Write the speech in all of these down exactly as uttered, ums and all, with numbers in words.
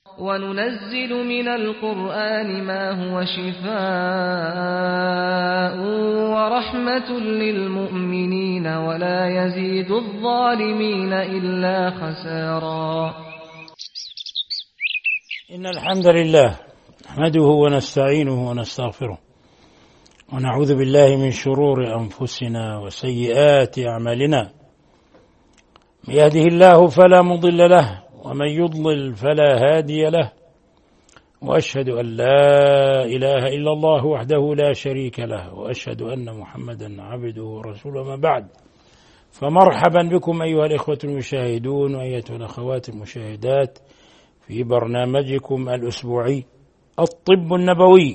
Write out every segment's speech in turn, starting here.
وننزل من القرآن ما هو شفاء ورحمة للمؤمنين ولا يزيد الظالمين إلا خسارا. إن الحمد لله نحمده ونستعينه ونستغفره ونعوذ بالله من شرور أنفسنا وسيئات أعمالنا. من يهده الله فلا مضل له ومن يضلل فلا هادي له، وأشهد أن لا إله إلا الله وحده لا شريك له، وأشهد أن محمدا عبده ورسوله. ما بعد، فمرحبا بكم أيها الإخوة المشاهدون وأيتها الأخوات المشاهدات في برنامجكم الأسبوعي الطب النبوي،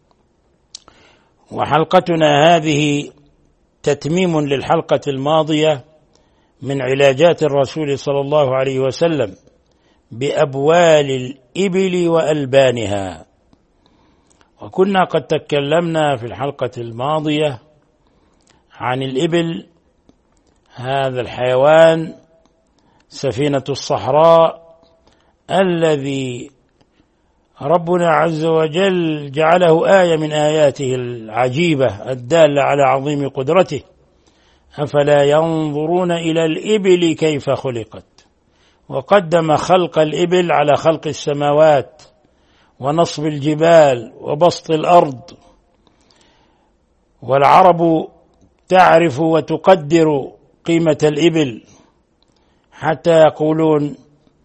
وحلقتنا هذه تتميم للحلقة الماضية من علاجات الرسول صلى الله عليه وسلم بأبوال الإبل وألبانها. وكنا قد تكلمنا في الحلقة الماضية عن الإبل، هذا الحيوان سفينة الصحراء الذي ربنا عز وجل جعله آية من آياته العجيبة الدالة على عظيم قدرته. أفلا ينظرون إلى الإبل كيف خلقت، وقدم خلق الإبل على خلق السماوات ونصب الجبال وبسط الأرض. والعرب تعرف وتقدر قيمة الإبل حتى يقولون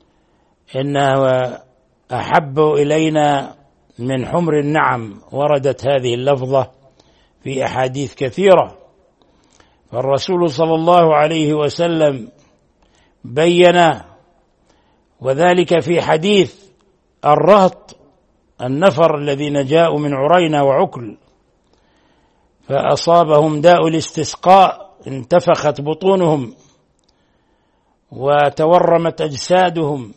إنها أحب إلينا من حمر النعم. وردت هذه اللفظة في أحاديث كثيرة. فالرسول صلى الله عليه وسلم بين، وذلك في حديث الرهط النفر الذين جاءوا من عرينا وعكل فأصابهم داء الاستسقاء، انتفخت بطونهم وتورمت أجسادهم،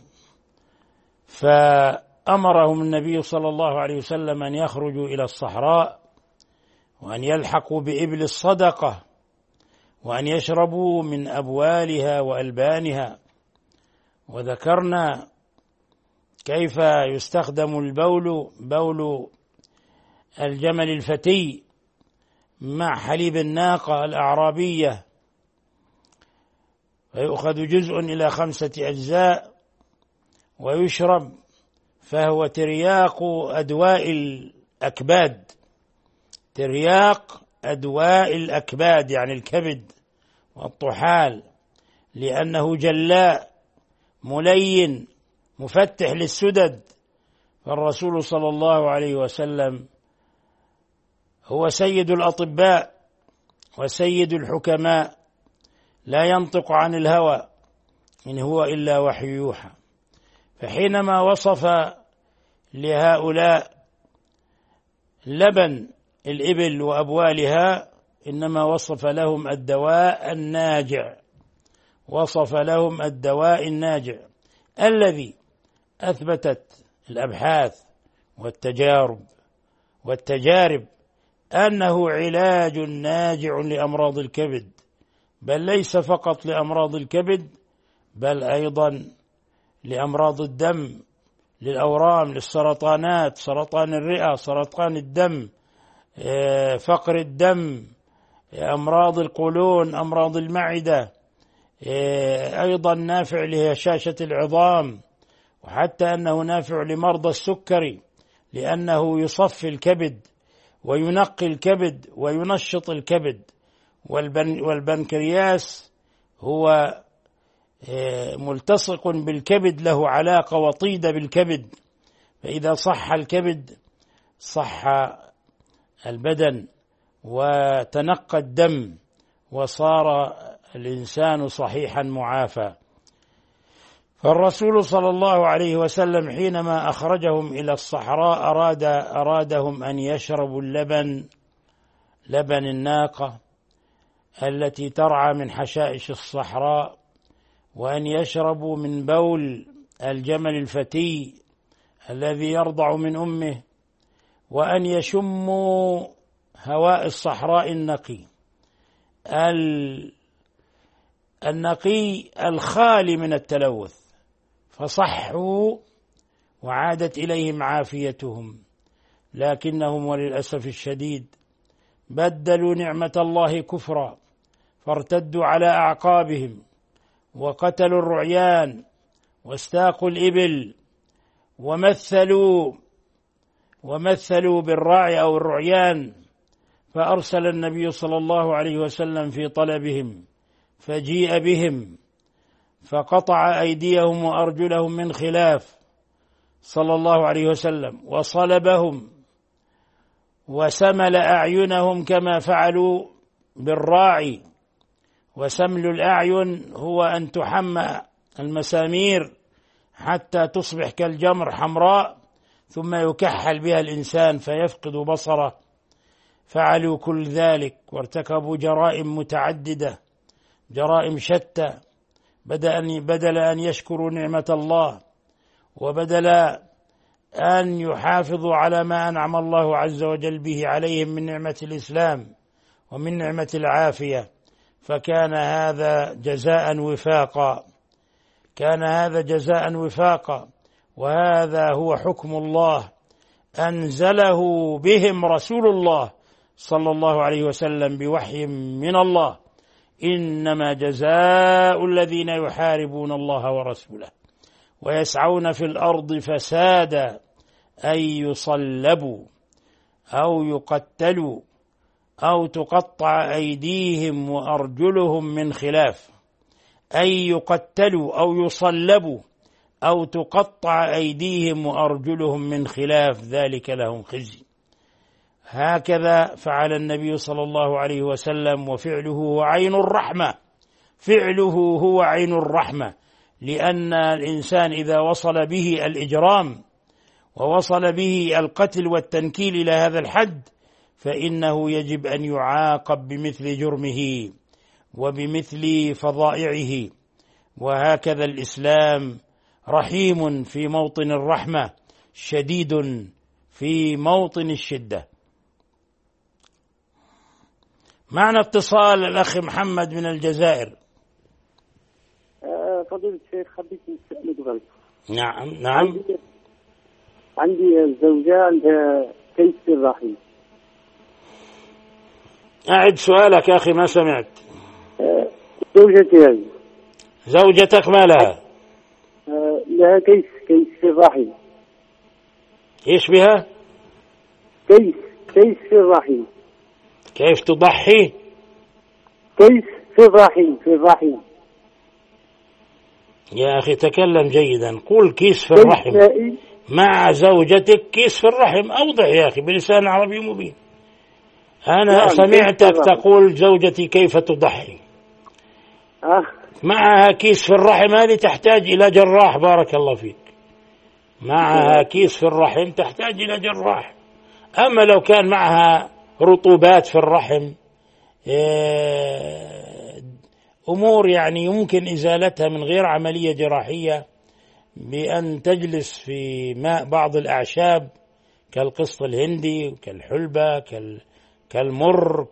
فأمرهم النبي صلى الله عليه وسلم أن يخرجوا إلى الصحراء وأن يلحقوا بإبل الصدقة وأن يشربوا من أبوالها وألبانها. وذكرنا كيف يستخدم البول بول الجمل الفتي مع حليب الناقة الأعرابية، فيؤخذ جزء إلى خمسة أجزاء ويشرب، فهو ترياق أدواء الأكباد، ترياق أدواء الأكباد يعني الكبد والطحال، لأنه جلاء ملين مفتح للسدد. فالرسول صلى الله عليه وسلم هو سيد الأطباء وسيد الحكماء، لا ينطق عن الهوى إن هو إلا وحي يوحى. فحينما وصف لهؤلاء لبن الإبل وأبوالها إنما وصف لهم الدواء الناجع، وصف لهم الدواء الناجع الذي أثبتت الأبحاث والتجارب والتجارب أنه علاج ناجع لأمراض الكبد، بل ليس فقط لأمراض الكبد بل أيضا لأمراض الدم، للأورام، للسرطانات، سرطان الرئة، سرطان الدم، فقر الدم، أمراض القولون، أمراض المعدة، أيضا نافع لهشاشة العظام، وحتى أنه نافع لمرضى السكري لأنه يصفي الكبد وينقي الكبد وينشط الكبد. والبنكرياس هو ملتصق بالكبد، له علاقة وطيدة بالكبد، فإذا صح الكبد صح البدن وتنقى الدم وصار الإنسان صحيحا معافى. فالرسول صلى الله عليه وسلم حينما أخرجهم إلى الصحراء أراد أرادهم أن يشربوا اللبن، لبن الناقة التي ترعى من حشائش الصحراء، وأن يشربوا من بول الجمل الفتي الذي يرضع من أمه، وأن يشموا هواء الصحراء النقي النقي الخالي من التلوث. فصحوا وعادت إليهم عافيتهم، لكنهم وللأسف الشديد بدلوا نعمة الله كفرا، فارتدوا على أعقابهم وقتلوا الرعيان واستاقوا الإبل ومثلوا ومثلوا بالراعي أو الرعيان، فأرسل النبي صلى الله عليه وسلم في طلبهم، فجيء بهم فقطع أيديهم وأرجلهم من خلاف صلى الله عليه وسلم، وصلبهم وسمل أعينهم كما فعلوا بالراعي. وسمل الأعين هو أن تحمى المسامير حتى تصبح كالجمر حمراء ثم يكحل بها الإنسان فيفقد بصره. فعلوا كل ذلك وارتكبوا جرائم متعددة، جرائم شتى، بدل أن يشكروا نعمة الله وبدل أن يحافظوا على ما أنعم الله عز وجل به عليهم من نعمة الإسلام ومن نعمة العافية. فكان هذا جزاء وفاقا، كان هذا جزاء وفاقا، وهذا هو حكم الله أنزله بهم رسول الله صلى الله عليه وسلم بوحي من الله: إنما جزاء الذين يحاربون الله ورسوله ويسعون في الأرض فسادا أن يصلبوا أو يقتلوا أو تقطع أيديهم وأرجلهم من خلاف. أن يقتلوا أو يصلبوا أو تقطع أيديهم وأرجلهم من خلاف، ذلك لهم خزي. هكذا فعل النبي صلى الله عليه وسلم، وفعله هو عين الرحمة، فعله هو عين الرحمة، لأن الإنسان إذا وصل به الإجرام ووصل به القتل والتنكيل إلى هذا الحد فإنه يجب أن يعاقب بمثل جرمه وبمثل فظائعه. وهكذا الإسلام رحيم في موطن الرحمة، شديد في موطن الشدة. معنا اتصال الأخ محمد من الجزائر. فضيلة الشيخ، حبيت نسألك بس. نعم نعم. عندي, عندي زوجة عندها كيس في الرحم. أعد سؤالك يا أخي، ما سمعت. زوجتي هذه. زوجتك ما لها؟ لها كيس كيس في الرحم. إيش بها؟ كيس كيس في الرحم. كيف تضحي؟ كيس في الرحم في الرحم. يا أخي تكلم جيدا، قول كيس في الرحم مع زوجتك. كيس في الرحم أوضح يا أخي بلسان عربي مبين. أنا نعم سمعتك تقول زوجتي كيف تضحي. أه. معها كيس في الرحم، هذه تحتاج إلى جراح. بارك الله فيك. معها كيس في الرحم تحتاج إلى جراح. أما لو كان معها رطوبات في الرحم، أمور يعني يمكن إزالتها من غير عملية جراحية، بأن تجلس في ماء بعض الأعشاب كالقسط الهندي كالحلبة كالمر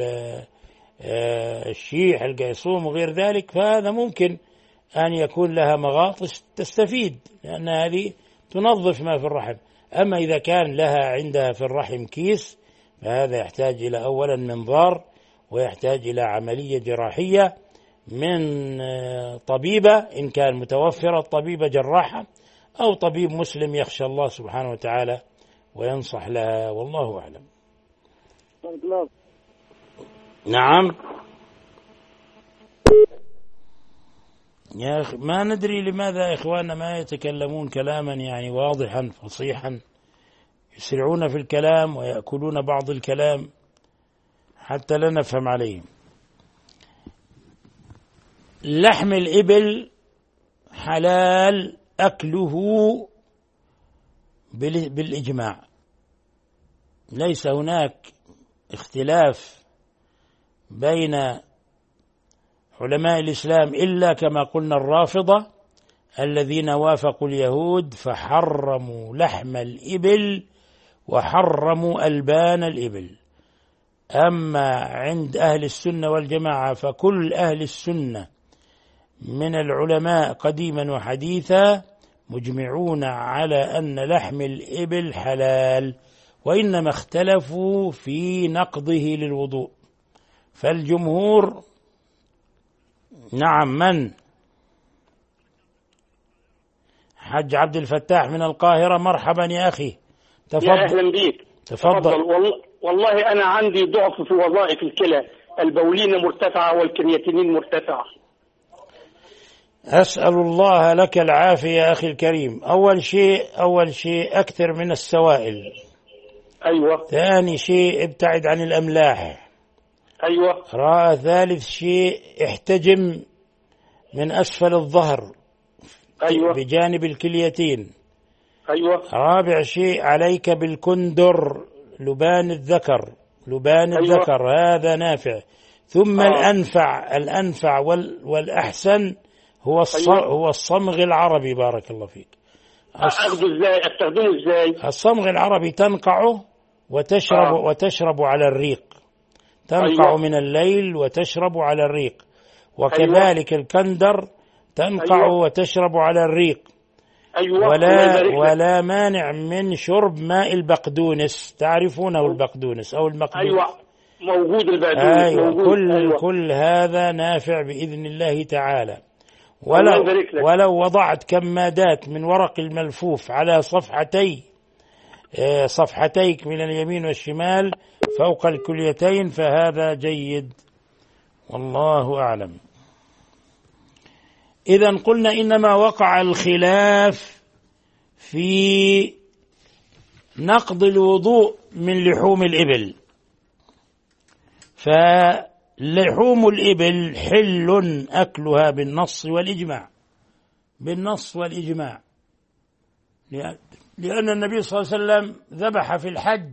كالشيح القيصوم وغير ذلك، فهذا ممكن أن يكون لها مغاطس تستفيد، لأن هذه تنظف ما في الرحم. أما إذا كان لها عندها في الرحم كيس فهذا يحتاج إلى أولا منظار، ويحتاج إلى عملية جراحية من طبيبة إن كان متوفرة، طبيبة جراحة أو طبيب مسلم يخشى الله سبحانه وتعالى وينصح لها، والله أعلم. نعم يا أخي، ما ندري لماذا إخواننا ما يتكلمون كلاما يعني واضحا فصيحا، يسرعون في الكلام ويأكلون بعض الكلام حتى لا نفهم عليهم. لحم الإبل حلال أكله بالإجماع، ليس هناك اختلاف بين علماء الإسلام إلا كما قلنا الرافضة الذين وافقوا اليهود فحرموا لحم الإبل وحرموا ألبان الإبل. أما عند أهل السنة والجماعة فكل أهل السنة من العلماء قديما وحديثا مجمعون على أن لحم الإبل حلال، وإنما اختلفوا في نقضه للوضوء. فالجمهور نعم. من؟ حج عبد الفتاح من القاهرة، مرحبا يا أخي، تفضل. يا أهلا بيك. تفضل. تفضل. والله, والله أنا عندي ضعف في وظائف الكلى، البولين مرتفعة والكرياتينين مرتفعة. أسأل الله لك العافية يا أخي الكريم. أول شيء أول شيء أكثر من السوائل. أيوة. ثاني شيء ابتعد عن الأملاح. أيوة. رأى ثالث شيء احتجم من أسفل الظهر. أيوة. بجانب الكليتين. أيوة. رابع شيء عليك بالكندر، لبان الذكر، لبان أيوة. الذكر هذا نافع. ثم آه. الأنفع الأنفع وال والأحسن هو أيوة. هو الصمغ العربي. بارك الله فيك. أخذه إزاي؟ أستخدمه إزاي؟ الصمغ العربي تنقعه وتشرب آه. وتشرب على الريق. تنقع أيوة. من الليل وتشرب على الريق. وكذلك أيوة. الكندر تنقع أيوة. وتشرب على الريق. أيوة. ولا ولا مانع من شرب ماء البقدونس، تعرفونه البقدونس أو المقدونس. أيوة موجود البقدونس. أيوة. موجود. كل أيوة. كل هذا نافع بإذن الله تعالى. ولو ولو وضعت كمادات من ورق الملفوف على صفحتي صفحتيك من اليمين والشمال فوق الكليتين فهذا جيد، والله أعلم. إذن قلنا إنما وقع الخلاف في نقض الوضوء من لحوم الإبل. فلحوم الإبل حل أكلها بالنص والإجماع، بالنص والإجماع، لأن النبي صلى الله عليه وسلم ذبح في الحج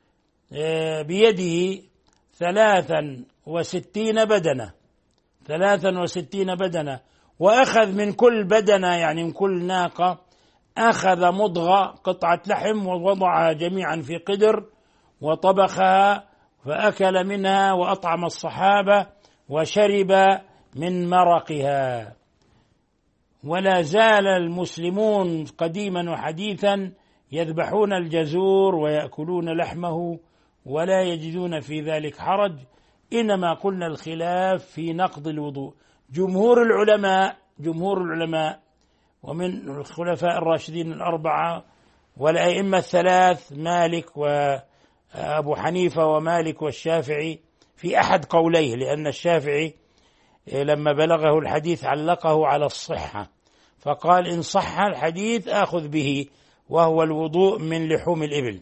بيده ثلاثا وستين بدنة، ثلاثا وستين بدنة، وأخذ من كل بدنة يعني من كل ناقة أخذ مضغة قطعة لحم ووضعها جميعا في قدر وطبخها فأكل منها وأطعم الصحابة وشرب من مرقها. ولا زال المسلمون قديما وحديثا يذبحون الجزور ويأكلون لحمه ولا يجدون في ذلك حرج. إنما قلنا الخلاف في نقض الوضوء. جمهور العلماء جمهور العلماء ومن الخلفاء الراشدين الأربعة والأئمة الثلاث مالك وأبو حنيفة ومالك والشافعي في أحد قوليه، لأن الشافعي لما بلغه الحديث علقه على الصحة فقال إن صح الحديث آخذ به، وهو الوضوء من لحوم الإبل.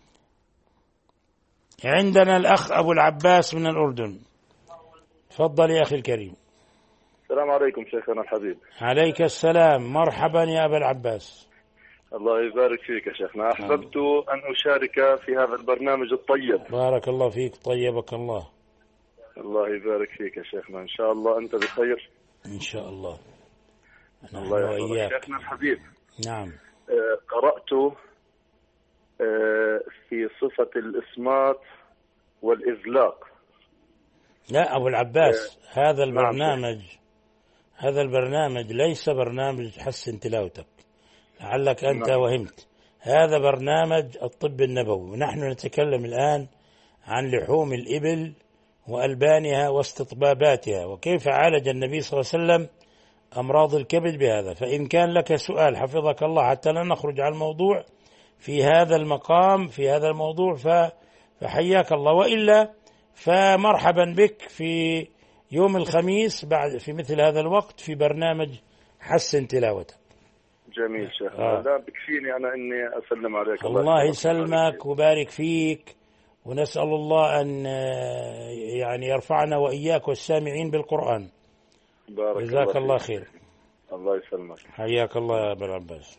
عندنا الأخ أبو العباس من الأردن، تفضل يا أخي الكريم. السلام عليكم شيخنا الحبيب. عليك السلام، مرحبا يا أبا العباس. الله يبارك فيك يا شيخنا. أحببت أن أشارك في هذا البرنامج الطيب. بارك الله فيك، طيبك الله. الله يبارك فيك يا شيخنا، إن شاء الله أنت بخير إن شاء الله. الله يحفظك شيخنا الحبيب. نعم. آه قرأت آه في صفة الإسماط والإزلاق. لا أبو العباس، آه هذا البرنامج هذا البرنامج ليس برنامج حسن تلاوتك، لعلك أنت نعم. وهمت. هذا برنامج الطب النبوي، ونحن نتكلم الآن عن لحوم الإبل وألبانها واستطباباتها وكيف عالج النبي صلى الله عليه وسلم أمراض الكبد بهذا. فإن كان لك سؤال حفظك الله حتى لا نخرج عن الموضوع في هذا المقام في هذا الموضوع فحياك الله، وإلا فمرحبا بك في يوم الخميس بعد في مثل هذا الوقت في برنامج حسن تلاوتك. جميل شيخ. آه. لا بكفيني أنا إني أسلم عليك. الله, الله يسلمك وبارك فيك، ونسأل الله أن يعني يرفعنا وإياك والسامعين بالقرآن. بارك جزاك الله, الله خير. خير. الله يسلمك. حياك الله يا أبا العباس.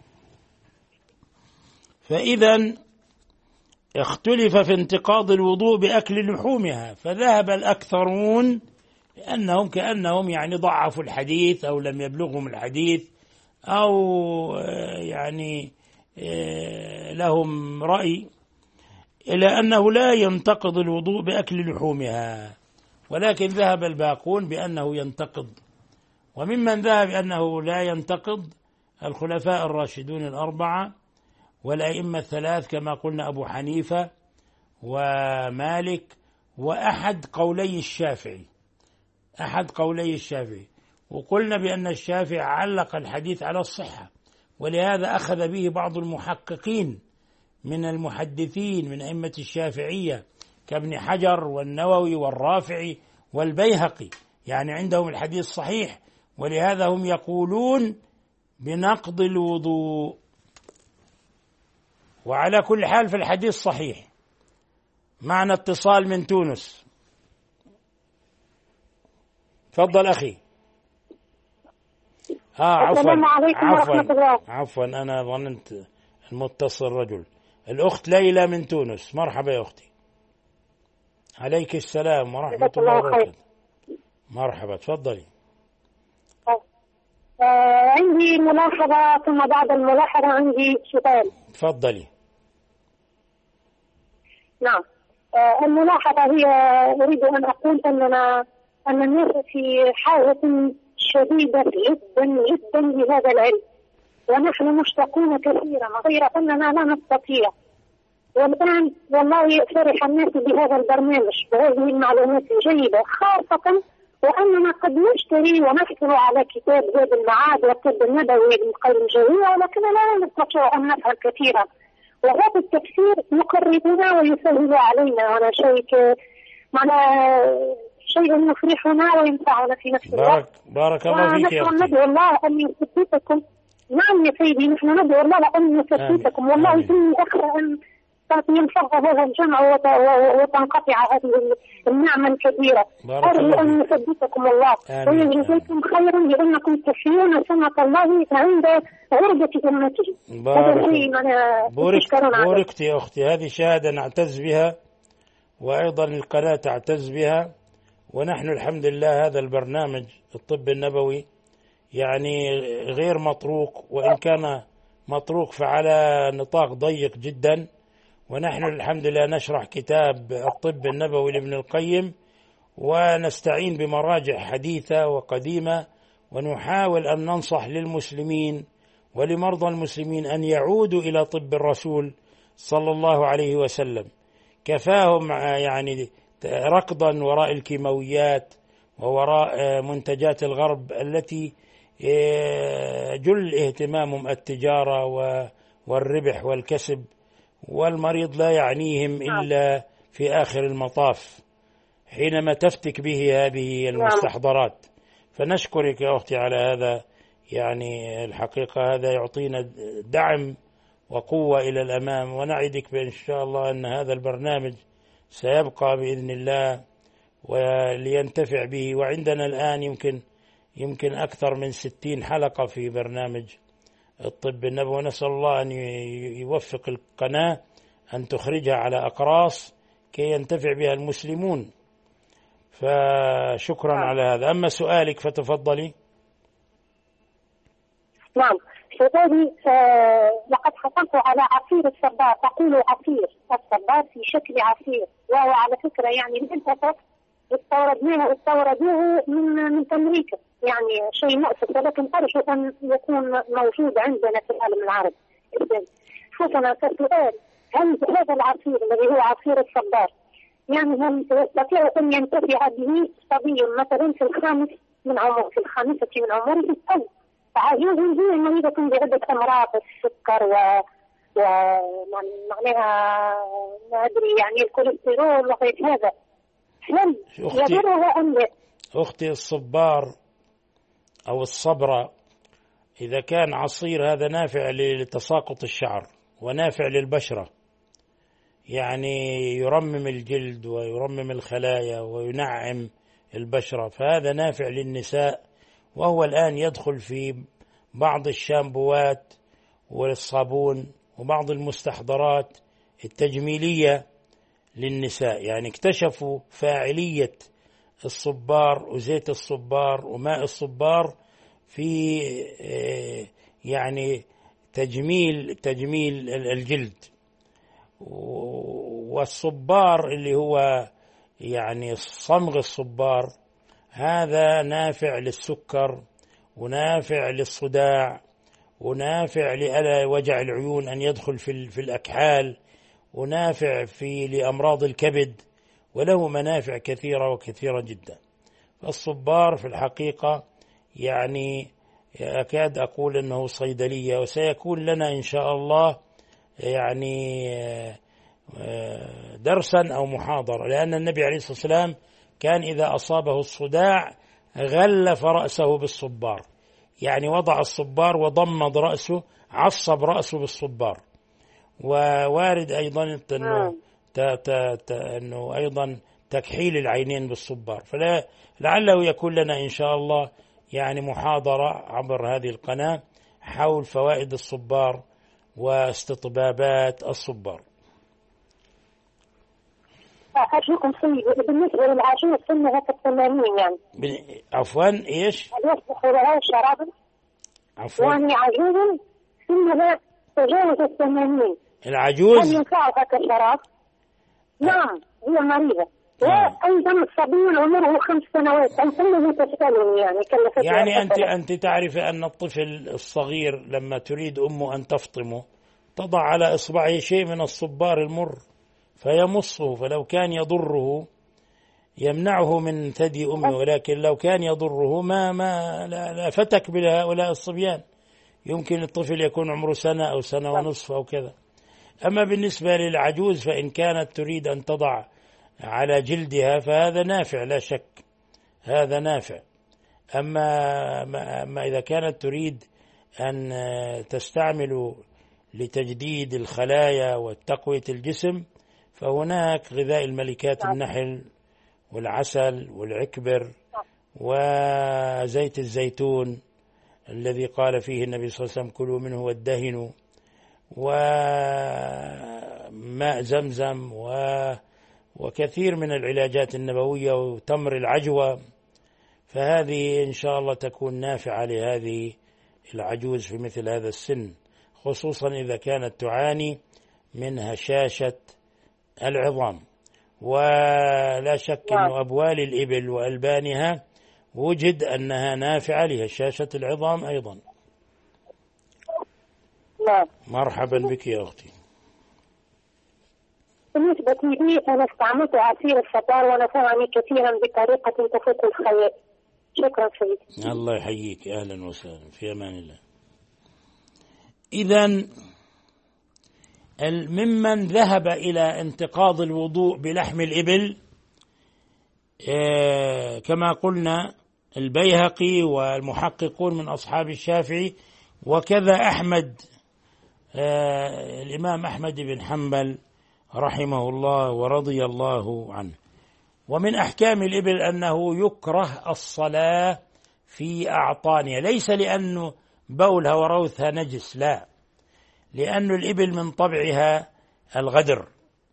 فإذا اختلف في انتقاض الوضوء بأكل لحومها، فذهب الأكثرون لأنهم كأنهم يعني ضعفوا الحديث أو لم يبلغهم الحديث أو يعني لهم رأي إلى أنه لا ينتقض الوضوء بأكل لحومها، ولكن ذهب الباقون بأنه ينتقض. وممن ذهب أنه لا ينتقض الخلفاء الراشدون الأربعة والأئمة الثلاث كما قلنا أبو حنيفة ومالك وأحد قولي الشافعي أحد قولي الشافعي وقلنا بأن الشافعي علق الحديث على الصحة، ولهذا أخذ به بعض المحققين من المحدثين من أئمة الشافعية كابن حجر والنووي والرافعي والبيهقي، يعني عندهم الحديث صحيح، ولهذا هم يقولون بنقض الوضوء. وعلى كل حال في الحديث صحيح. معنا اتصال من تونس. تفضل أخي. آه عفوا السلام عليكم عفوا ورحمة الله. عفوا أنا ظننت المتصل رجل. الأخت ليلى من تونس. مرحبا يا أختي. عليك السلام ورحمة الله وبركاته. مرحبا تفضلي. آه عندي ملاحظة ثم بعد الملاحظة عندي سؤال. تفضلي. نعم. آه الملاحظة هي أريد أن أقول أننا أن الناس في حاجة شديدة جدا جدا لهذا العلم، ونحن مشتاقون كثيرا غير أننا لا نستطيع. والآن والله فرح الناس بهذا البرنامج وهذه المعلومات الجيدة، خاصة وأننا قد نشتري ونحصل على كتاب زاد المعاد والطب النبوي لابن القيم الجوزية، ولكننا لا نستطيع أن نفهم كثيرا، وهذا التفسير يقربنا ويسهل علينا، وأنا شيء معنا شيء يفرحنا وينفعنا في نفس الوقت. بارك, بارك الله فيك يا أختي. ونحن ندعو الله أن يثبتكم. نعم يا سيدي، نحن ندعو الله أن يثبتكم، والله إني أخشى أن ينفض هذا الجمع وتنقطع هذه النعمة الكبيرة. أرجو أن يثبتكم الله ويجزيكم خيرا لأنكم تحيون سنة الله عند غربة أمته. بوركت بوركت يا أختي، هذه شهادة نعتز بها، وأيضا القناة تعتز بها، ونحن الحمد لله هذا البرنامج الطب النبوي يعني غير مطروق، وإن كان مطروق فعلى نطاق ضيق جدا، ونحن الحمد لله نشرح كتاب الطب النبوي لابن القيم ونستعين بمراجع حديثة وقديمة، ونحاول أن ننصح للمسلمين ولمرضى المسلمين أن يعودوا إلى طب الرسول صلى الله عليه وسلم. كفاهم يعني ركضا وراء الكيماويات ووراء منتجات الغرب التي جل اهتمامهم التجارة والربح والكسب، والمريض لا يعنيهم إلا في آخر المطاف حينما تفتك به هذه المستحضرات. فنشكرك يا أختي على هذا، يعني الحقيقة هذا يعطينا دعم وقوة إلى الأمام، ونعدك بإن شاء الله أن هذا البرنامج سيبقى بإذن الله ولينتفع به. وعندنا الآن يمكن يمكن أكثر من ستين حلقة في برنامج الطب النبوي، ونسأل الله أن يوفق القناة أن تخرجها على أقراص كي ينتفع بها المسلمون. فشكرا على هذا. أما سؤالك فتفضلي. نعم سؤالي، آه لقد حصلت على عصير الصبار، تقول عصير الصبار في شكل عصير، وهو على فكرة يعني للأسف استوردناه استوردوه من من أمريكا، يعني شيء مؤسف، ولكن أرجو أن يكون موجود عندنا في العالم العربي. حسنا السؤال، هل هذا العصير الذي هو عصير الصبار يعني هل يستطيع أن ينتفع به صبي مثلا في الخامس من عمره في الخامسة من عمره أو عجوز هي مريضة بعدة أمراض السكر و ومعناها ما أدري يعني الكوليسترول وغير هذا، هل يضرها أم لا؟ أختي الصبار أو الصبرة إذا كان عصير هذا نافع لتساقط الشعر ونافع للبشرة، يعني يرمم الجلد ويرمم الخلايا وينعم البشرة، فهذا نافع للنساء، وهو الآن يدخل في بعض الشامبوات والصابون وبعض المستحضرات التجميلية للنساء. يعني اكتشفوا فاعلية الصبار وزيت الصبار وماء الصبار في يعني تجميل تجميل الجلد. والصبار اللي هو يعني صمغ الصبار هذا نافع للسكر ونافع للصداع ونافع لألا وجع العيون أن يدخل في في الأكحال، ونافع في لأمراض الكبد، وله منافع كثيرة وكثيرة جدا. فالصبار في الحقيقة يعني أكاد أقول أنه صيدلية، وسيكون لنا إن شاء الله يعني درسا أو محاضرة، لأن النبي عليه الصلاة والسلام كان إذا أصابه الصداع غلف رأسه بالصبار، يعني وضع الصبار وضمد رأسه، عصب رأسه بالصبار. ووارد أيضا أنه, أنه أيضا تكحيل العينين بالصبار. فلا لعله يكون لنا إن شاء الله يعني محاضرة عبر هذه القناة حول فوائد الصبار واستطبابات الصبار. أرجوكم سيدي بالنسبة للعجوز سنها كالثمانين يعني. عفوا إيش؟ هل يصلح لها شرابا؟ عفوا. يعني عجوز سنها تجاوز الثمانين. العجوز؟ هل ينفعها كشراب؟ نعم هي مريضة. وأيضا الصبي عمره خمس سنوات أو كله تسألني يعني كلفت. يعني أنت أنت تعرف أن الطفل الصغير لما تريد أمه أن تفطمه تضع على إصبعه شيء من الصبار المر فيمصه، فلو كان يضره يمنعه من ثدي أمه، ولكن لو كان يضره ما ما لا, لا فتك بهؤلاء الصبيان. يمكن الطفل يكون عمره سنة أو سنة ونصف أو كذا. أما بالنسبة للعجوز فإن كانت تريد أن تضع على جلدها فهذا نافع لا شك، هذا نافع. أما, أما إذا كانت تريد أن تستعمل لتجديد الخلايا وتقوية الجسم فهناك غذاء الملكات النحل والعسل والعكبر وزيت الزيتون الذي قال فيه النبي صلى الله عليه وسلم كلوا منه وادهنوا، وماء زمزم و وكثير من العلاجات النبوية وتمر العجوة. فهذه إن شاء الله تكون نافعة لهذه العجوز في مثل هذا السن، خصوصا إذا كانت تعاني من هشاشة العظام. ولا شك أن أبوال الإبل وألبانها وجد أنها نافعة لهشاشة العظام أيضا. مرحبا بك يا أختي. بالنسبة لي أنا استعملت عصير الصبار ونفعني كثيرا بطريقة تفوق الخيال. شكرا سيدي. الله يحييك، أهلا وسهلا، في أمان الله. إذن ممن ذهب إلى انتقاض الوضوء بلحم الإبل كما قلنا البيهقي والمحققون من أصحاب الشافعي، وكذا أحمد الإمام أحمد بن حنبل رحمه الله ورضي الله عنه. ومن أحكام الإبل أنه يكره الصلاة في أعطانها، ليس لأنه بولها وروثها نجس، لا، لأن الإبل من طبعها الغدر،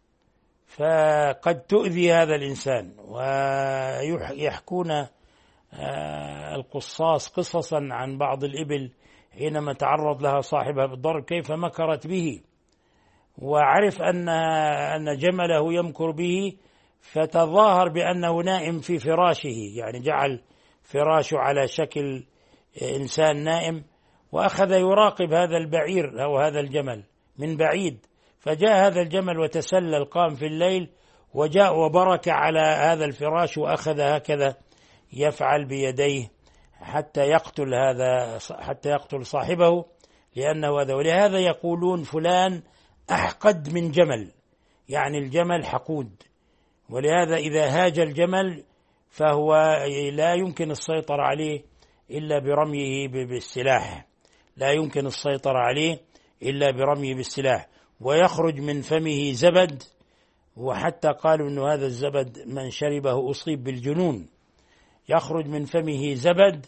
فقد تؤذي هذا الإنسان. ويحكون القصاص قصصا عن بعض الإبل حينما تعرض لها صاحبها بالضرب كيف مكرت به، وعرف أن أن جمله يمكر به فتظاهر بأنه نائم في فراشه، يعني جعل فراشه على شكل إنسان نائم، وأخذ يراقب هذا البعير أو هذا الجمل من بعيد، فجاء هذا الجمل وتسلل، قام في الليل وجاء وبرك على هذا الفراش وأخذ هكذا يفعل بيديه حتى يقتل هذا حتى يقتل صاحبه، لأنه هذا. ولهذا يقولون فلان أحقد من جمل، يعني الجمل حقود، ولهذا إذا هاج الجمل فهو لا يمكن السيطرة عليه إلا برميه بالسلاح، لا يمكن السيطرة عليه إلا برميه بالسلاح، ويخرج من فمه زبد، وحتى قالوا أن هذا الزبد من شربه أصيب بالجنون، يخرج من فمه زبد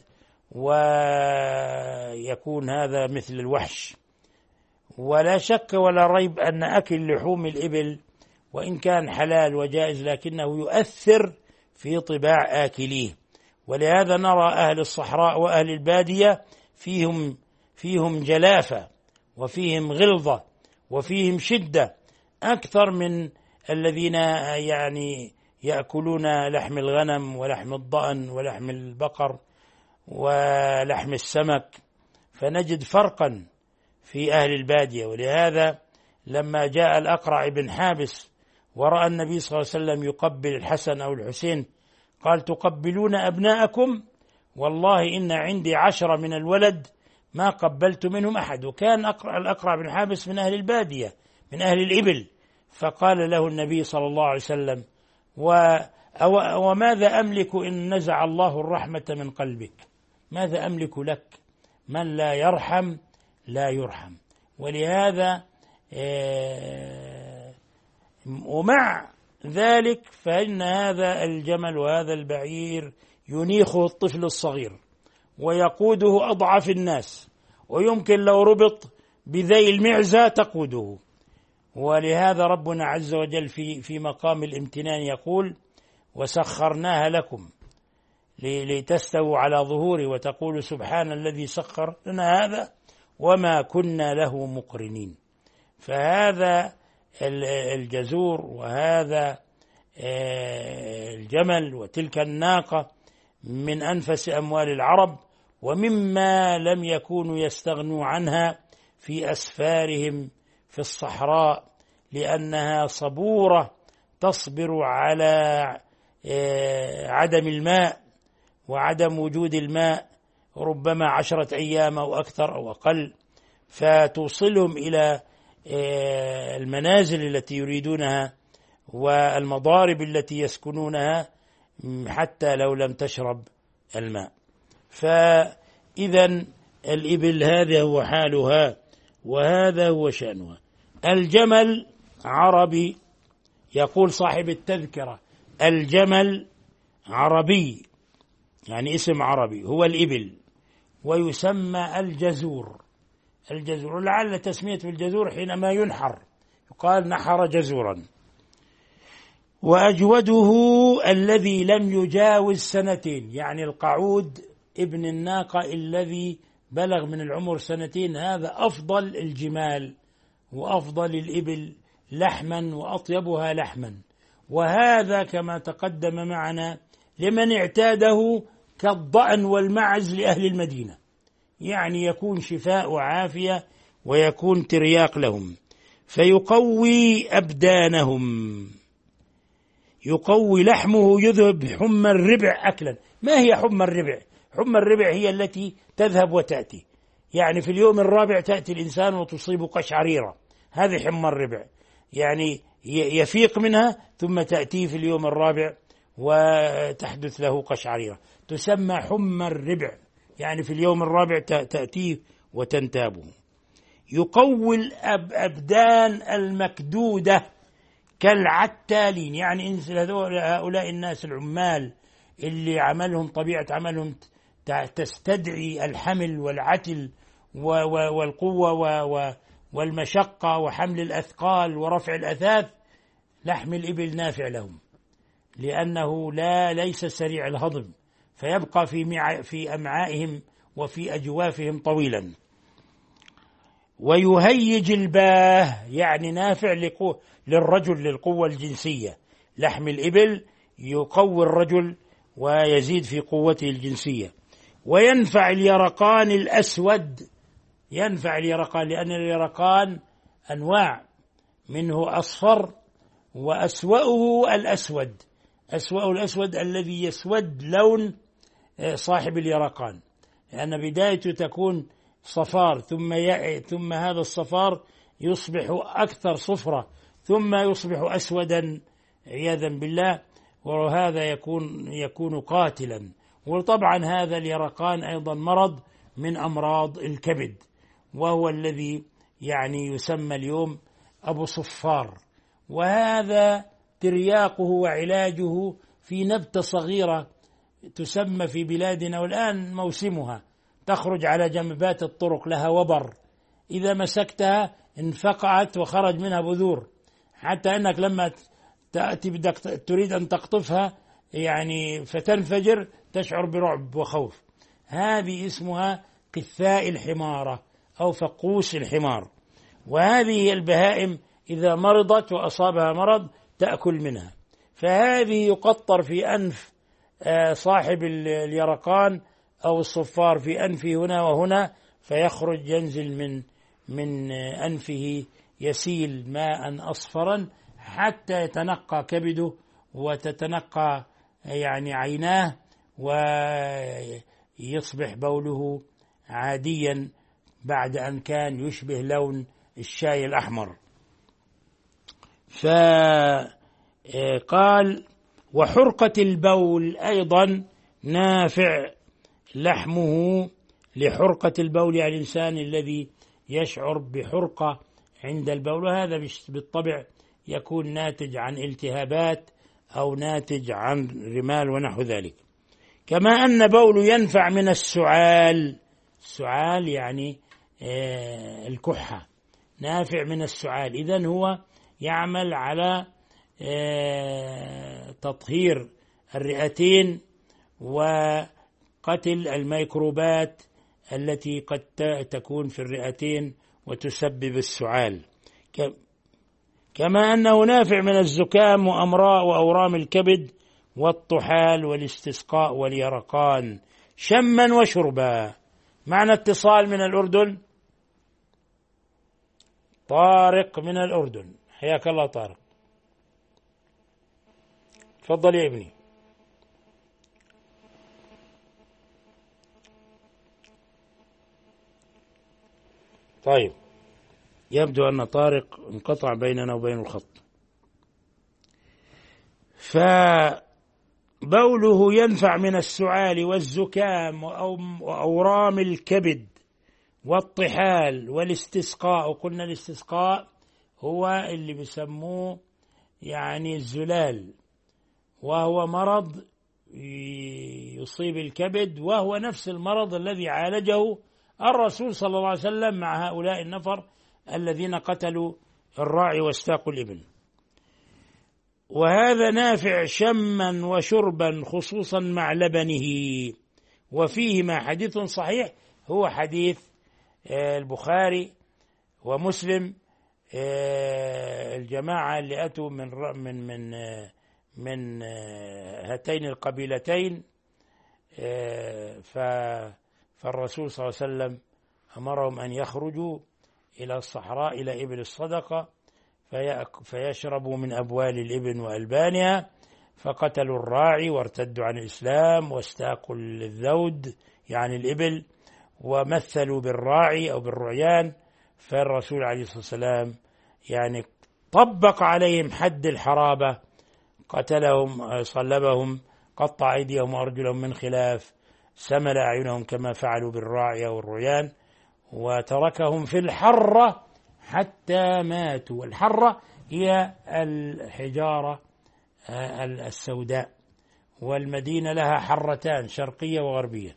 ويكون هذا مثل الوحش. ولا شك ولا ريب أن أكل لحوم الإبل وإن كان حلال وجائز لكنه يؤثر في طباع آكليه، ولهذا نرى أهل الصحراء وأهل البادية فيهم فيهم جلافة وفيهم غلظة وفيهم شدة أكثر من الذين يعني يأكلون لحم الغنم ولحم الضأن ولحم البقر ولحم السمك. فنجد فرقا في أهل البادية. ولهذا لما جاء الأقرع بن حابس ورأى النبي صلى الله عليه وسلم يقبل الحسن أو الحسين قال: تقبلون أبناءكم؟ والله إن عندي عشرة من الولد ما قبلت منهم أحد. وكان الأقرع بن حابس من أهل البادية من أهل الإبل. فقال له النبي صلى الله عليه وسلم: وماذا أملك إن نزع الله الرحمة من قلبك؟ ماذا أملك لك؟ من لا يرحم لا يرحم. ولهذا ومع ذلك فإن هذا الجمل وهذا البعير ينيخه الطفل الصغير ويقوده أضعف الناس، ويمكن لو ربط بذي المعزة تقوده. ولهذا ربنا عز وجل في في مقام الامتنان يقول: وسخرناها لكم لتستووا على ظهوره وتقولوا سبحان الذي سخر لنا هذا وما كنا له مقرنين. فهذا الجزور وهذا الجمل وتلك الناقة من أنفس أموال العرب، ومما لم يكونوا يستغنوا عنها في أسفارهم في الصحراء، لأنها صبورة تصبر على عدم الماء وعدم وجود الماء ربما عشرة أيام أو أكثر أو أقل، فتوصلهم إلى المنازل التي يريدونها والمضارب التي يسكنونها حتى لو لم تشرب الماء. فإذا الإبل هذا هو حالها وهذا هو شأنها. الجمل عربي، يقول صاحب التذكرة: الجمل عربي، يعني اسم عربي، هو الإبل، ويسمى الجزور. الجزور لعل تسمية الجزور حينما ينحر يقال نحر جزورا. وأجوده الذي لم يجاوز سنتين، يعني القعود ابن الناقة الذي بلغ من العمر سنتين، هذا أفضل الجمال وأفضل الإبل لحما وأطيبها لحما. وهذا كما تقدم معنا لمن اعتاده كالضأن والمعز لأهل المدينة، يعني يكون شفاء وعافية ويكون ترياق لهم. فيقوي أبدانهم، يقوي لحمه، يذهب حمى الربع أكلا. ما هي حمى الربع؟ حمى الربع هي التي تذهب وتأتي، يعني في اليوم الرابع تأتي الإنسان وتصيب قشعريرة، هذه حمى الربع، يعني يفيق منها ثم تأتي في اليوم الرابع وتحدث له قشعريرة، تسمى حمى الربع، يعني في اليوم الرابع تأتيه وتنتابه. يقوي الأبدان المكدودة كالعتالين، يعني هؤلاء الناس العمال اللي عملهم طبيعة عملهم تستدعي الحمل والعتل والقوة والمشقة وحمل الأثقال ورفع الأثاث، لحم الإبل نافع لهم، لأنه لا ليس سريع الهضم، فيبقى في في أمعائهم وفي أجوافهم طويلا. ويهيج الباه، يعني نافع للرجل للقوة الجنسية. لحم الإبل يقوي الرجل ويزيد في قوته الجنسية. وينفع اليرقان الأسود، ينفع اليرقان لأن اليرقان أنواع، منه أصفر وأسوأه الأسود. أسوأه الأسود الذي يسود لون صاحب اليرقان، لأن بدايته تكون صفار ثم ي... ثم هذا الصفار يصبح أكثر صفرة ثم يصبح أسودا عياذا بالله، وهذا يكون يكون قاتلا. وطبعا هذا اليرقان أيضا مرض من أمراض الكبد، وهو الذي يعني يسمى اليوم أبو صفار. وهذا ترياقه وعلاجه في نبتة صغيرة تسمى في بلادنا والآن موسمها، تخرج على جنبات الطرق، لها وبر، إذا مسكتها انفقعت وخرج منها بذور، حتى أنك لما تأتي بدك تريد أن تقطفها يعني فتنفجر تشعر برعب وخوف. هذه اسمها قثاء الحمارة أو فقوس الحمار. وهذه البهائم إذا مرضت وأصابها مرض تأكل منها، فهذه يقطر في أنف صاحب اليرقان أو الصفار في أنفه هنا وهنا، فيخرج ينزل من من أنفه يسيل ماء أصفرا حتى يتنقى كبده وتتنقى يعني عيناه ويصبح بوله عاديا بعد أن كان يشبه لون الشاي الأحمر. فقال وحرقة البول أيضا نافع لحمه لحرقة البول، يعني الإنسان الذي يشعر بحرقة عند البول، وهذا بالطبع يكون ناتج عن التهابات أو ناتج عن رمال ونحو ذلك. كما أن بول ينفع من السعال، السعال يعني الكحة، نافع من السعال، إذن هو يعمل على تطهير الرئتين وقتل الميكروبات التي قد تكون في الرئتين وتسبب السعال. كما أنه نافع من الزكام وأمراء وأورام الكبد والطحال والاستسقاء واليرقان شما وشربا. معنى اتصال من الأردن، طارق من الأردن، حياك الله طارق، تفضل يا ابني. طيب، يبدو أن طارق انقطع بيننا وبين الخط. فبوله ينفع من السعال والزكام وأورام الكبد والطحال والاستسقاء. وقلنا الاستسقاء هو اللي بيسموه يعني الزلال، وهو مرض يصيب الكبد، وهو نفس المرض الذي عالجه الرسول صلى الله عليه وسلم مع هؤلاء النفر الذين قتلوا الراعي واستاقوا الإبل. وهذا نافع شما وشربا خصوصا مع لبنه. وفيهما حديث صحيح، هو حديث البخاري ومسلم، الجماعة اللي أتوا من من من من هاتين القبيلتين، فالرسول صلى الله عليه وسلم أمرهم أن يخرجوا إلى الصحراء إلى إبل الصدقة فيشربوا من أبوال الإبل وألبانها، فقتلوا الراعي وارتدوا عن الإسلام واستاقوا الذود يعني الإبل ومثلوا بالراعي أو بالرعيان. فالرسول عليه الصلاة والسلام يعني طبق عليهم حد الحرابة، قتلهم صلبهم، قطع أيديهم وأرجلهم من خلاف، سمل أعينهم كما فعلوا بالراعي أو الرعيان، وتركهم في الحرة حتى ماتوا. والحرة هي الحجارة السوداء، والمدينة لها حرتان شرقية وغربية.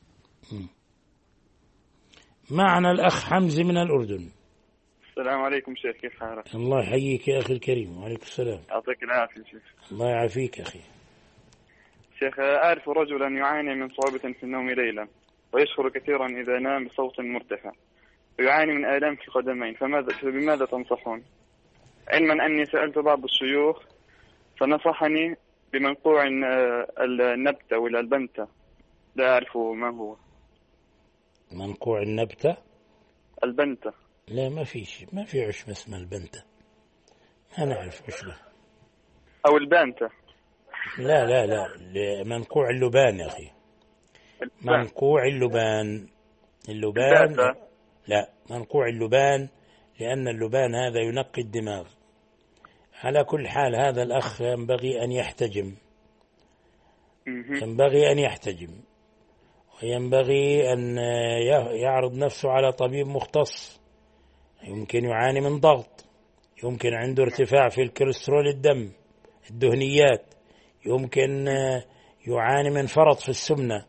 معنا الأخ حمزة من الأردن. السلام عليكم شيخ، كيف حالك؟ الله يحييك يا أخي الكريم. وعليكم السلام. يعطيك العافية شيخ. الله يعافيك أخي. شيخ، أعرف رجلا يعاني من صعوبة في النوم ليلا، ويشعر كثيرا إذا نام بصوت مرتفع، ويعاني من آلام في القدمين، فماذا فبماذا تنصحون؟ علما أني سألت بعض الشيوخ فنصحني بمنقوع النبتة ولا البنتة، لا أعرف ما هو. منقوع النبتة؟ البنتة. لا، ما في شيء، ما في عشب اسمه البنتة، ما نعرف عشبة. أو البانتة. لا لا لا، منقوع اللبان يا أخي، منقوع اللبان. اللبان لا، منقوع اللبان، لأن اللبان هذا ينقي الدماغ. على كل حال هذا الأخ ينبغي أن يحتجم، ينبغي أن يحتجم، وينبغي أن يعرض نفسه على طبيب مختص. يمكن يعاني من ضغط، يمكن عنده ارتفاع في الكوليسترول الدم، الدهنيات، يمكن يعاني من فرط في السمنة.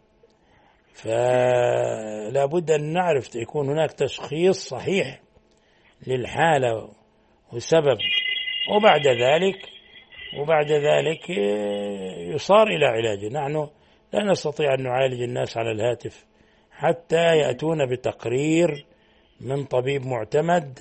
فلا بد أن نعرف يكون هناك تشخيص صحيح للحالة وسبب، وبعد ذلك وبعد ذلك يصار إلى علاجه. نحن لا نستطيع أن نعالج الناس على الهاتف حتى يأتون بتقرير من طبيب معتمد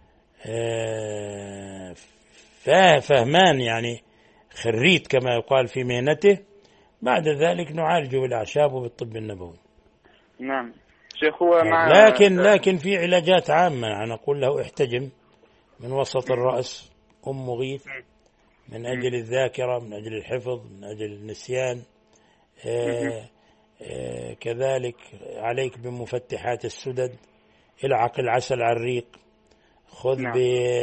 فهمان، يعني خريج كما يقال في مهنته. بعد ذلك نعالجه بالأعشاب وبالطب النبوي. نعم. شيخ هو مع لكن لكن في علاجات عامة. أنا أقول له احتجم من وسط الرأس، أم مغيث، من أجل الذاكرة، من أجل الحفظ، من أجل النسيان. آه آه كذلك عليك بمفتحات السدد، العق العسل على الريق، خذ نعم. ب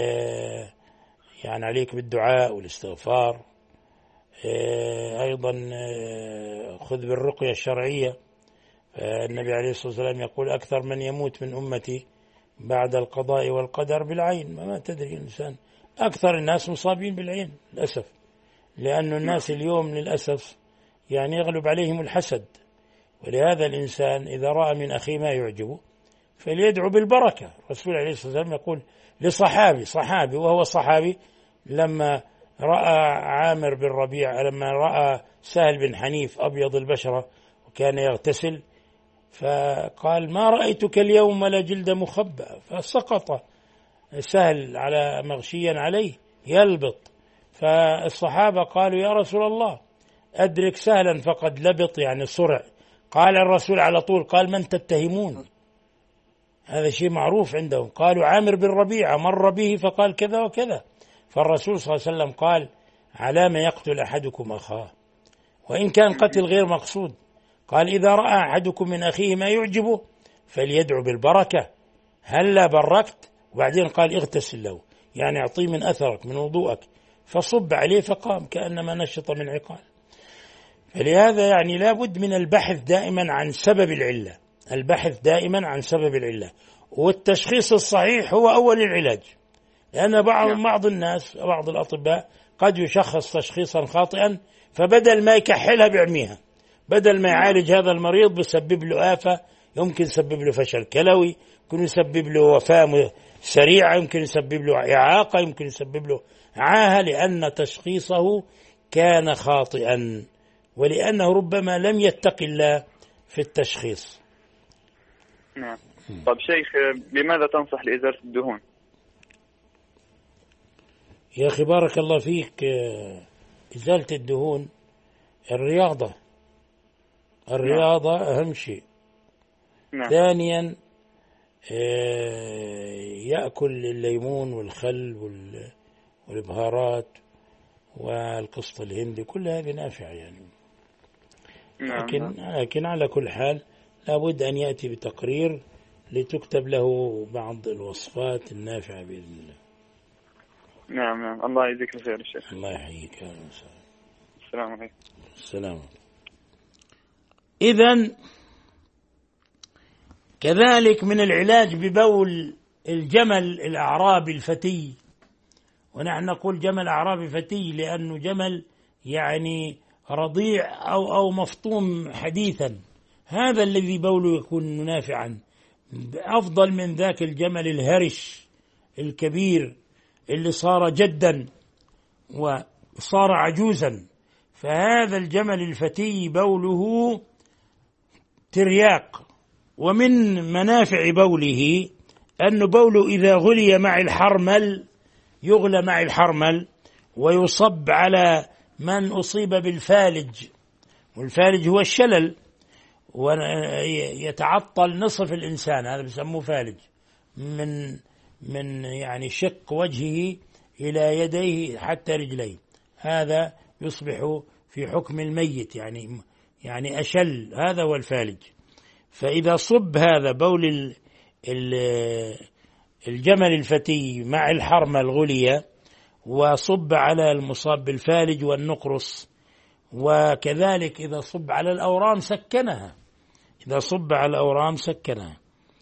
يعني عليك بالدعاء والاستغفار. آه أيضا آه خذ بالرقية الشرعية. النبي عليه الصلاة والسلام يقول أكثر من يموت من أمتي بعد القضاء والقدر بالعين. ما تدري الإنسان، أكثر الناس مصابين بالعين للأسف، لأن الناس اليوم للأسف يعني يغلب عليهم الحسد. ولهذا الإنسان إذا رأى من أخيه ما يعجبه فليدعو بالبركة. الرسول عليه الصلاة والسلام يقول لصحابي صحابي وهو صحابي لما رأى عامر بن ربيع، لما رأى سهل بن حنيف أبيض البشرة وكان يغتسل، فقال ما رأيتك اليوم ولا جلد مخبأ، فسقط سهل على مغشيا عليه يلبط. فالصحابة قالوا يا رسول الله أدرك سهلا فقد لبط، يعني صرع. قال الرسول على طول قال من تتهمون؟ هذا شيء معروف عندهم. قالوا عامر بن ربيعة مر به فقال كذا وكذا. فالرسول صلى الله عليه وسلم قال على ما يقتل أحدكم أخاه، وإن كان قتل غير مقصود. قال إذا رأى أحدكم من أخيه ما يعجبه فليدعو بالبركة، هلا بركت. وبعدين قال اغتسل له، يعني أعطيه من أثرك من وضوءك، فصب عليه فقام كأنما نشط من عقال. فلهذا يعني لا بد من البحث دائما عن سبب العلة، البحث دائما عن سبب العلة، والتشخيص الصحيح هو أول العلاج. لأن بعض بعض الناس بعض الأطباء قد يشخص تشخيصا خاطئا، فبدل ما يكحلها بيعميها، بدل ما يعالج هذا المريض بيسبب له آفة، يمكن يسبب له فشل كلوي، يمكن يسبب له وفاة سريعة، يمكن يسبب له إعاقة، يمكن يسبب له عاهة، لأن تشخيصه كان خاطئا، ولأنه ربما لم يتق الله في التشخيص. نعم. طب شيخ بماذا تنصح لإزالة الدهون؟ يا أخي بارك الله فيك، إزالة الدهون الرياضة، الرياضة نعم. أهم شيء. نعم. ثانيا يأكل الليمون والخل والبهارات والقسط الهندي، كل هذه نافعة يعني. نعم. لكن, لكن على كل حال لابد أن يأتي بتقرير لتكتب له بعض الوصفات النافعة بإذن الله. نعم نعم. الله يجزيك الخير الشيخ. الله يحييك. السلام عليكم. السلام. إذن كذلك من العلاج ببول الجمل الأعرابي الفتي، ونحن نقول جمل أعرابي فتي لأنه جمل يعني رضيع أو أو مفطوم حديثا، هذا الذي بوله يكون نافعا أفضل من ذاك الجمل الهرش الكبير اللي صار جدا وصار عجوزا. فهذا الجمل الفتي بوله ترياق. ومن منافع بوله أن بوله إذا غلي مع الحرمل، يغلى مع الحرمل ويصب على من أصيب بالفالج، والفالج هو الشلل ويتعطل نصف الإنسان، هذا بيسموه فالج، من من يعني شق وجهه إلى يديه حتى رجليه، هذا يصبح في حكم الميت، يعني يعني أشل، هذا هو الفالج. فإذا صب هذا بول الجمل الفتي مع الحرمة الغلية وصب على المصاب بالفالج والنقرس، وكذلك إذا صب على الأورام سكنها، إذا صب على الأورام سكنها.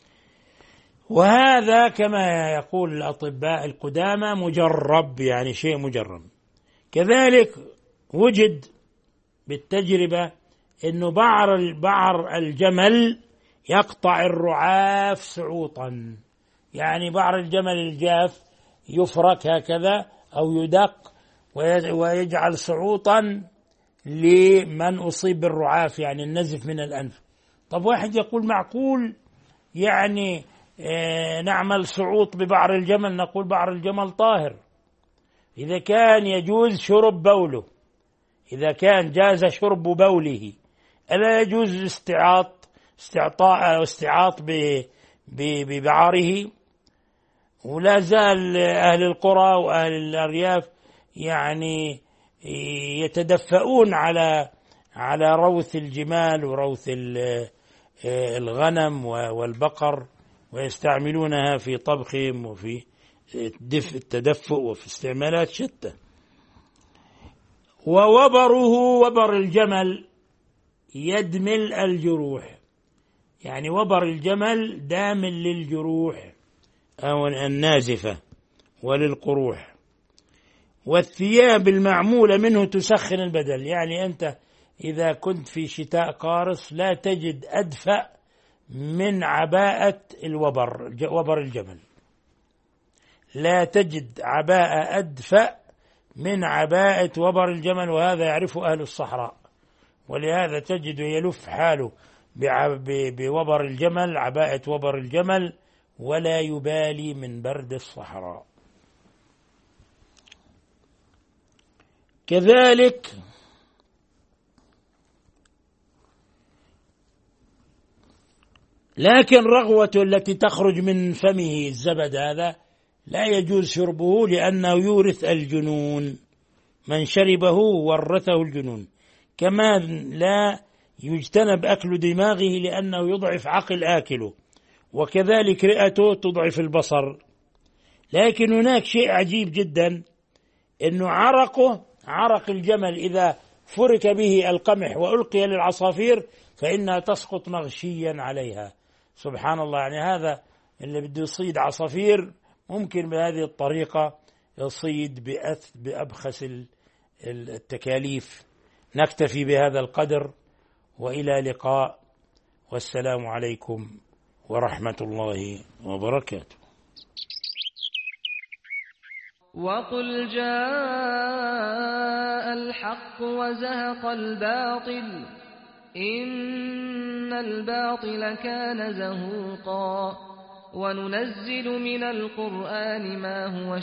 وهذا كما يقول الأطباء القدامى مجرب، يعني شيء مجرب. كذلك وجد بالتجربة أنه بعر بعر الجمل يقطع الرعاف سعوطا، يعني بعر الجمل الجاف يفرك هكذا أو يدق ويجعل سعوطا لمن أصيب بالرعاف، يعني النزف من الأنف. طب واحد يقول معقول يعني نعمل سعوط ببعر الجمل؟ نقول بعر الجمل طاهر، إذا كان يجوز شرب بوله، إذا كان جاز شرب بوله، ألا يجوز الاستعاط استعطاء أو استعاط ببعاره، ولا زال أهل القرى وأهل الأرياف يعني يتدفؤون على على روث الجمال وروث الغنم والبقر، ويستعملونها في طبخهم وفي التدفؤ وفي استعمالات شتى. ووبره وبر الجمل يدمل الجروح، يعني وبر الجمل دامل للجروح أو النازفة وللقروح. والثياب المعمولة منه تسخن البدن، يعني أنت إذا كنت في شتاء قارس لا تجد أدفأ من عباءة الوبر، وبر الجمل، لا تجد عباءة أدفأ من عباءة وبر الجمل، وهذا يعرفه أهل الصحراء، ولهذا تجد يلف حاله بوبر الجمل، عباءة وبر الجمل، ولا يبالي من برد الصحراء. كذلك لكن رغوة التي تخرج من فمه الزبد هذا لا يجوز شربه، لأنه يورث الجنون، من شربه ورثه الجنون. كما لا يجتنب أكل دماغه لأنه يضعف عقل آكله، وكذلك رئته تضعف البصر. لكن هناك شيء عجيب جدا، إنه عرقه، عرق الجمل إذا فرك به القمح وألقي للعصافير فإنها تسقط مغشيا عليها. سبحان الله، يعني هذا اللي بده يصيد عصافير ممكن بهذه الطريقة يصيد بأث بأبخس التكاليف. نكتفي بهذا القدر، وإلى لقاء، والسلام عليكم ورحمة الله وبركاته. وقل جاء الحق وزهق الباطل إن الباطل كان زهوقا وننزل من القرآن ما هو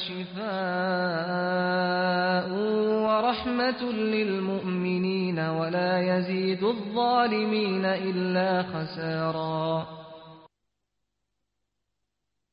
شفاء ورحمة للمؤمنين ولا يزيد الظالمين إلا خسارا.